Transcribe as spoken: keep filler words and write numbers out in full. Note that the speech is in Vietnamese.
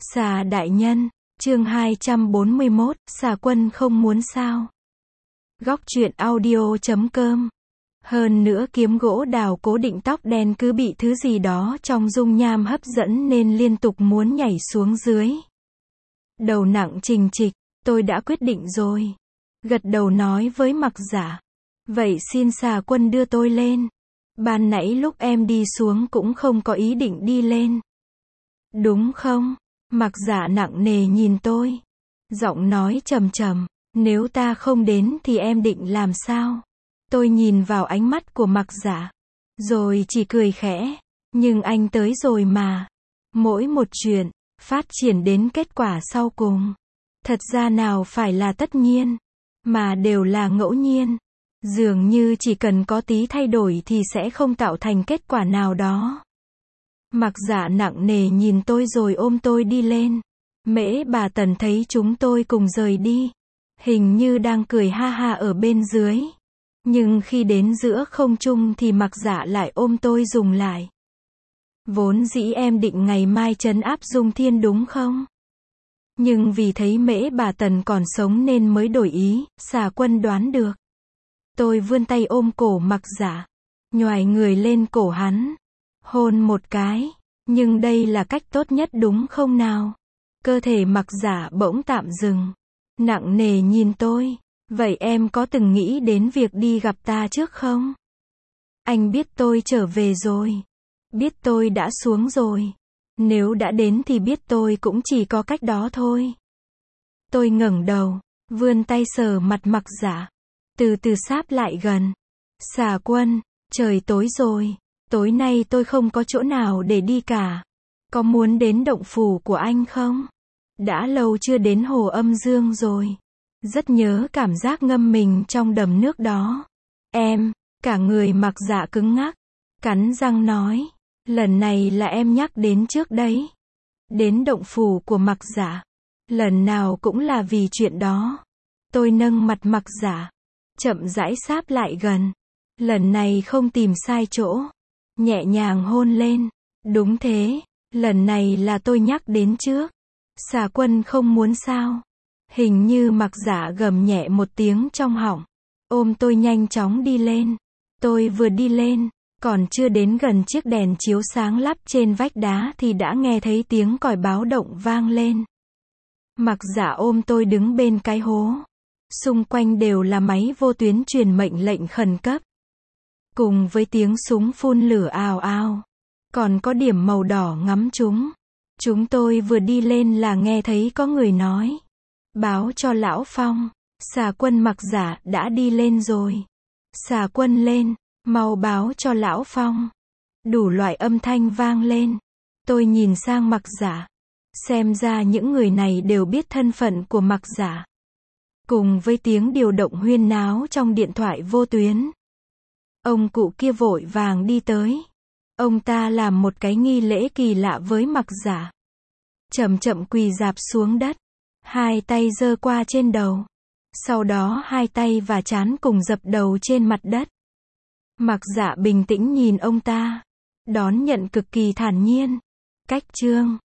Xà đại nhân, chương hai trăm bốn mươi mốt, xà quân không muốn sao. Góc truyện audio chấm com. Hơn nữa kiếm gỗ đào cố định tóc đen cứ bị thứ gì đó trong dung nham hấp dẫn nên liên tục muốn nhảy xuống dưới. Đầu nặng trình trịch, tôi đã quyết định rồi. Gật đầu nói với Mặc Giả. Vậy xin xà quân đưa tôi lên. Ban nãy lúc em đi xuống cũng không có ý định đi lên. Đúng không? Mặc Giả nặng nề nhìn tôi. Giọng nói trầm trầm. Nếu ta không đến thì em định làm sao? Tôi nhìn vào ánh mắt của Mặc Giả. Rồi chỉ cười khẽ. Nhưng anh tới rồi mà. Mỗi một chuyện, phát triển đến kết quả sau cùng. Thật ra nào phải là tất nhiên. Mà đều là ngẫu nhiên. Dường như chỉ cần có tí thay đổi thì sẽ không tạo thành kết quả nào đó. Mặc Giả nặng nề nhìn tôi rồi ôm tôi đi lên. Mễ bà Tần thấy chúng tôi cùng rời đi. Hình như đang cười ha ha ở bên dưới. Nhưng khi đến giữa không trung thì Mặc Giả lại ôm tôi dùng lại. Vốn dĩ em định ngày mai trấn áp Dung Thiên đúng không? Nhưng vì thấy Mễ bà Tần còn sống nên mới đổi ý, xà quân đoán được. Tôi vươn tay ôm cổ Mặc Giả. Nhoài người lên cổ hắn. Hôn một cái. Nhưng đây là cách tốt nhất đúng không nào? Cơ thể Mặc Giả bỗng tạm dừng. Nặng nề nhìn tôi. Vậy em có từng nghĩ đến việc đi gặp ta trước không? Anh biết tôi trở về rồi. Biết tôi đã xuống rồi. Nếu đã đến thì biết tôi cũng chỉ có cách đó thôi. Tôi ngẩng đầu. Vươn tay sờ mặt Mặc Giả. Từ từ sáp lại gần. Xà quân, trời tối rồi. Tối nay tôi không có chỗ nào để đi cả. Có muốn đến động phủ của anh không? Đã lâu chưa đến hồ Âm Dương rồi. Rất nhớ cảm giác ngâm mình trong đầm nước đó. Em, cả người Mặc Giả cứng ngắc. Cắn răng nói. Lần này là em nhắc đến trước đấy. Đến động phủ của Mặc Giả. Lần nào cũng là vì chuyện đó. Tôi nâng mặt Mặc Giả. Chậm rãi sáp lại gần. Lần này không tìm sai chỗ. Nhẹ nhàng hôn lên. Đúng thế. Lần này là tôi nhắc đến trước. Xà quân không muốn sao. Hình như Mặc Giả gầm nhẹ một tiếng trong họng. Ôm tôi nhanh chóng đi lên. Tôi vừa đi lên. Còn chưa đến gần chiếc đèn chiếu sáng lắp trên vách đá thì đã nghe thấy tiếng còi báo động vang lên. Mặc Giả ôm tôi đứng bên cái hố. Xung quanh đều là máy vô tuyến truyền mệnh lệnh khẩn cấp. Cùng với tiếng súng phun lửa ào ào. Còn có điểm màu đỏ ngắm chúng. Chúng tôi vừa đi lên là nghe thấy có người nói. Báo cho Lão Phong. Xà quân Mặc Giả đã đi lên rồi. Xà quân lên. Mau báo cho Lão Phong. Đủ loại âm thanh vang lên. Tôi nhìn sang Mặc Giả. Xem ra những người này đều biết thân phận của Mặc Giả. Cùng với tiếng điều động huyên náo trong điện thoại vô tuyến. Ông cụ kia vội vàng đi tới. Ông ta làm một cái nghi lễ kỳ lạ với Mặc Giả. Chậm chậm quỳ rạp xuống đất. Hai tay giơ qua trên đầu. Sau đó hai tay và trán cùng dập đầu trên mặt đất. Mặc Giả bình tĩnh nhìn ông ta. Đón nhận cực kỳ thản nhiên. Cách chương.